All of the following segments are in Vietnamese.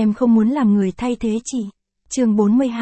Em không muốn làm người thay thế chị. Chương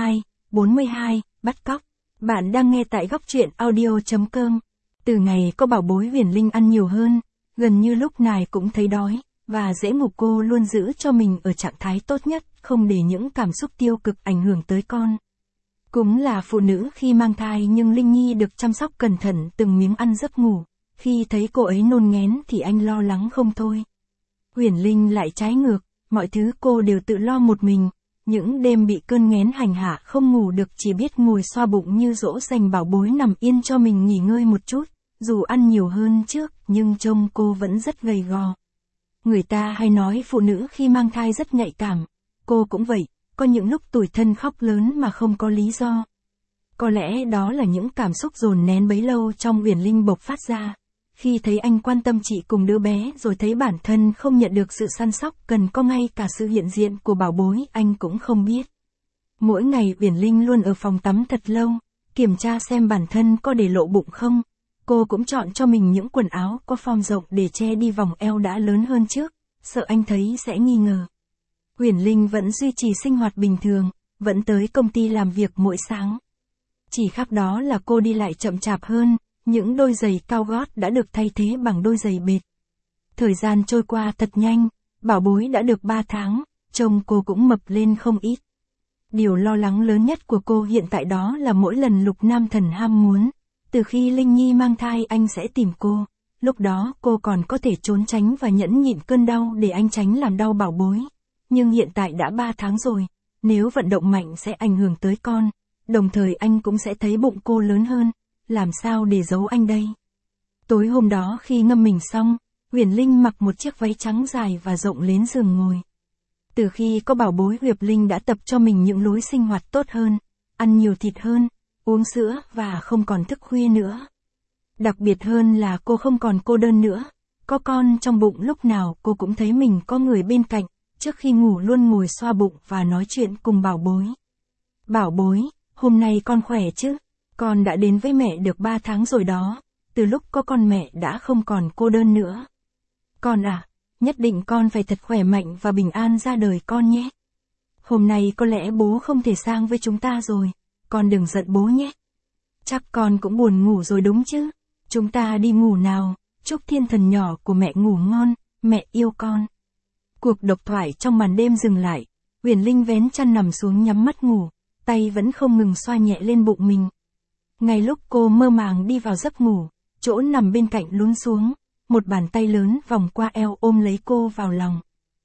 42, bắt cóc. Bạn đang nghe tại góc truyện audio.com. Từ ngày có bảo bối Huyền Linh ăn nhiều hơn, gần như lúc nào cũng thấy đói, và dễ ngủ. Cô luôn giữ cho mình ở trạng thái tốt nhất, không để những cảm xúc tiêu cực ảnh hưởng tới con. Cũng là phụ nữ khi mang thai, nhưng Linh Nhi được chăm sóc cẩn thận từng miếng ăn giấc ngủ. Khi thấy cô ấy nôn nghén thì anh lo lắng không thôi. Huyền Linh lại trái ngược, mọi thứ cô đều tự lo một mình. Những đêm bị cơn nghén hành hạ không ngủ được, chỉ biết ngồi xoa bụng như dỗ dành bảo bối nằm yên cho mình nghỉ ngơi một chút. Dù ăn nhiều hơn trước, nhưng trông cô vẫn rất gầy gò. Người ta hay nói phụ nữ khi mang thai rất nhạy cảm. Cô cũng vậy, có những lúc tủi thân khóc lớn mà không có lý do. Có lẽ đó là những cảm xúc dồn nén bấy lâu trong Huyền Linh bộc phát ra. Khi thấy anh quan tâm chị cùng đứa bé, rồi thấy bản thân không nhận được sự săn sóc cần có, ngay cả sự hiện diện của bảo bối anh cũng không biết. Mỗi ngày Huyền Linh luôn ở phòng tắm thật lâu, kiểm tra xem bản thân có để lộ bụng không. Cô cũng chọn cho mình những quần áo có form rộng để che đi vòng eo đã lớn hơn trước, sợ anh thấy sẽ nghi ngờ. Huyền Linh vẫn duy trì sinh hoạt bình thường, vẫn tới công ty làm việc mỗi sáng. Chỉ khác đó là cô đi lại chậm chạp hơn, những đôi giày cao gót đã được thay thế bằng đôi giày bệt. Thời gian trôi qua thật nhanh, bảo bối đã được 3 tháng, trông cô cũng mập lên không ít. Điều lo lắng lớn nhất của cô hiện tại đó là mỗi lần Lục Nam Thần ham muốn, từ khi Linh Nhi mang thai anh sẽ tìm cô, lúc đó cô còn có thể trốn tránh và nhẫn nhịn cơn đau để anh tránh làm đau bảo bối. Nhưng hiện tại đã 3 tháng rồi, nếu vận động mạnh sẽ ảnh hưởng tới con, đồng thời anh cũng sẽ thấy bụng cô lớn hơn, làm sao để giấu anh đây? Tối hôm đó khi ngâm mình xong, Huyền Linh mặc một chiếc váy trắng dài và rộng lên giường ngồi. Từ khi có bảo bối, Huyền Linh đã tập cho mình những lối sinh hoạt tốt hơn, ăn nhiều thịt hơn, uống sữa và không còn thức khuya nữa. Đặc biệt hơn là cô không còn cô đơn nữa, có con trong bụng lúc nào cô cũng thấy mình có người bên cạnh, trước khi ngủ luôn ngồi xoa bụng và nói chuyện cùng bảo bối. Bảo bối, hôm nay con khỏe chứ? Con đã đến với mẹ được 3 tháng rồi đó, từ lúc có con mẹ đã không còn cô đơn nữa. Con à, nhất định con phải thật khỏe mạnh và bình an ra đời con nhé. Hôm nay có lẽ bố không thể sang với chúng ta rồi, con đừng giận bố nhé. Chắc con cũng buồn ngủ rồi đúng chứ? Chúng ta đi ngủ nào, chúc thiên thần nhỏ của mẹ ngủ ngon, mẹ yêu con. Cuộc độc thoại trong màn đêm dừng lại, Huyền Linh vén chăn nằm xuống nhắm mắt ngủ, tay vẫn không ngừng xoa nhẹ lên bụng mình. Ngay lúc cô mơ màng đi vào giấc ngủ, chỗ nằm bên cạnh lún xuống, một bàn tay lớn vòng qua eo ôm lấy cô vào lòng.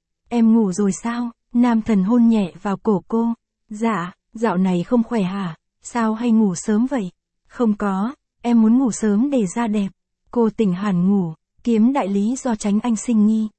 Em ngủ rồi sao? Nam Thần hôn nhẹ vào cổ cô. Dạ, dạo này không khỏe hả? Sao hay ngủ sớm vậy? Không có, em muốn ngủ sớm để da đẹp. Cô tỉnh hẳn ngủ, kiếm đại lý do tránh anh sinh nghi.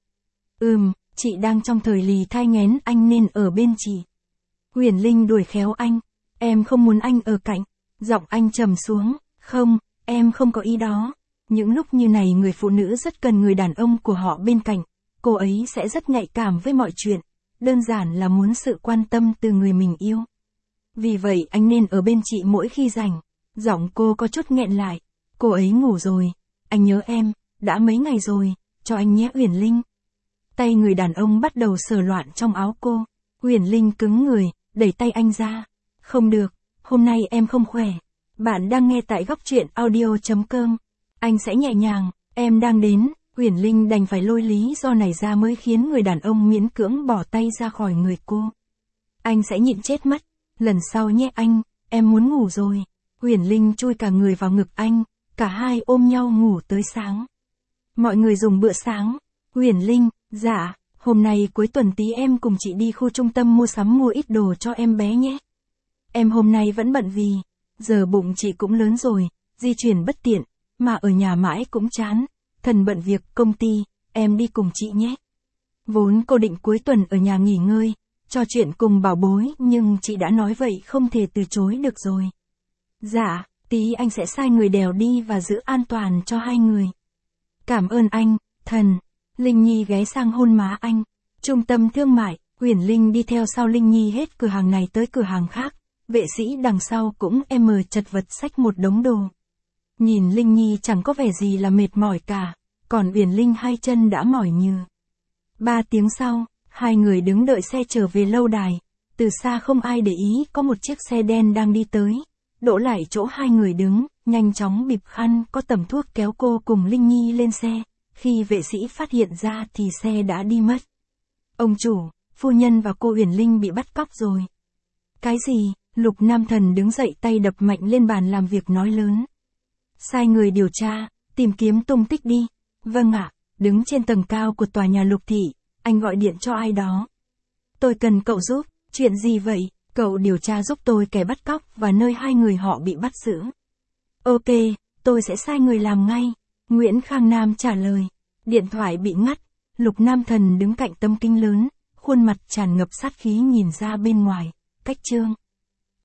Chị đang trong thời lì thai nghén, anh nên ở bên chị. Huyền Linh đuổi khéo anh. Em không muốn anh ở cạnh. Giọng anh trầm xuống. Không, em không có ý đó. Những lúc như này người phụ nữ rất cần người đàn ông của họ bên cạnh. Cô ấy sẽ rất nhạy cảm với mọi chuyện. Đơn giản là muốn sự quan tâm từ người mình yêu. Vì vậy anh nên ở bên chị mỗi khi rảnh. Giọng cô có chút nghẹn lại. Cô ấy ngủ rồi. Anh nhớ em, đã mấy ngày rồi, cho anh nhé Huyền Linh. Tay người đàn ông bắt đầu sờ loạn trong áo cô. Huyền Linh cứng người, đẩy tay anh ra. Không được, hôm nay em không khỏe. Bạn đang nghe tại góc truyện audio.com. Anh sẽ nhẹ nhàng, em đang đến. Huyền Linh đành phải lôi lý do này ra mới khiến người đàn ông miễn cưỡng bỏ tay ra khỏi người cô. Anh sẽ nhịn chết mất. Lần sau nhé anh, em muốn ngủ rồi. Huyền Linh chui cả người vào ngực anh, cả hai ôm nhau ngủ tới sáng. Mọi người dùng bữa sáng. Huyền Linh, dạ, hôm nay cuối tuần tí em cùng chị đi khu trung tâm mua sắm mua ít đồ cho em bé nhé. Em hôm nay vẫn bận vì, giờ bụng chị cũng lớn rồi, di chuyển bất tiện, mà ở nhà mãi cũng chán, thần bận việc công ty, em đi cùng chị nhé. Vốn cô định cuối tuần ở nhà nghỉ ngơi, trò chuyện cùng bảo bối, nhưng chị đã nói vậy không thể từ chối được rồi. Dạ, tí anh sẽ sai người đèo đi và giữ an toàn cho hai người. Cảm ơn anh, thần. Linh Nhi ghé sang hôn má anh. Trung tâm thương mại, Huyền Linh đi theo sau Linh Nhi hết cửa hàng này tới cửa hàng khác. Vệ sĩ đằng sau cũng chật vật xách một đống đồ. Nhìn Linh Nhi chẳng có vẻ gì là mệt mỏi cả, còn Huyền Linh hai chân đã mỏi nhừ. 3 tiếng sau, Hai người đứng đợi xe trở về lâu đài. Từ xa không ai để ý có một chiếc xe đen đang đi tới. Đỗ lại chỗ hai người đứng, nhanh chóng bịt khăn có tẩm thuốc kéo cô cùng Linh Nhi lên xe. Khi vệ sĩ phát hiện ra thì xe đã đi mất. Ông chủ, phu nhân và cô Uyển Linh bị bắt cóc rồi. Cái gì? Lục Nam Thần đứng dậy tay đập mạnh lên bàn làm việc nói lớn. Sai người điều tra, tìm kiếm tung tích đi. Vâng ạ, đứng trên tầng cao của tòa nhà Lục Thị, anh gọi điện cho ai đó. Tôi cần cậu giúp, chuyện gì vậy? Cậu điều tra giúp tôi kẻ bắt cóc và nơi hai người họ bị bắt giữ. Ok, tôi sẽ sai người làm ngay. Nguyễn Khang Nam trả lời. Điện thoại bị ngắt, Lục Nam Thần đứng cạnh tấm kính lớn, khuôn mặt tràn ngập sát khí nhìn ra bên ngoài. Cách Trương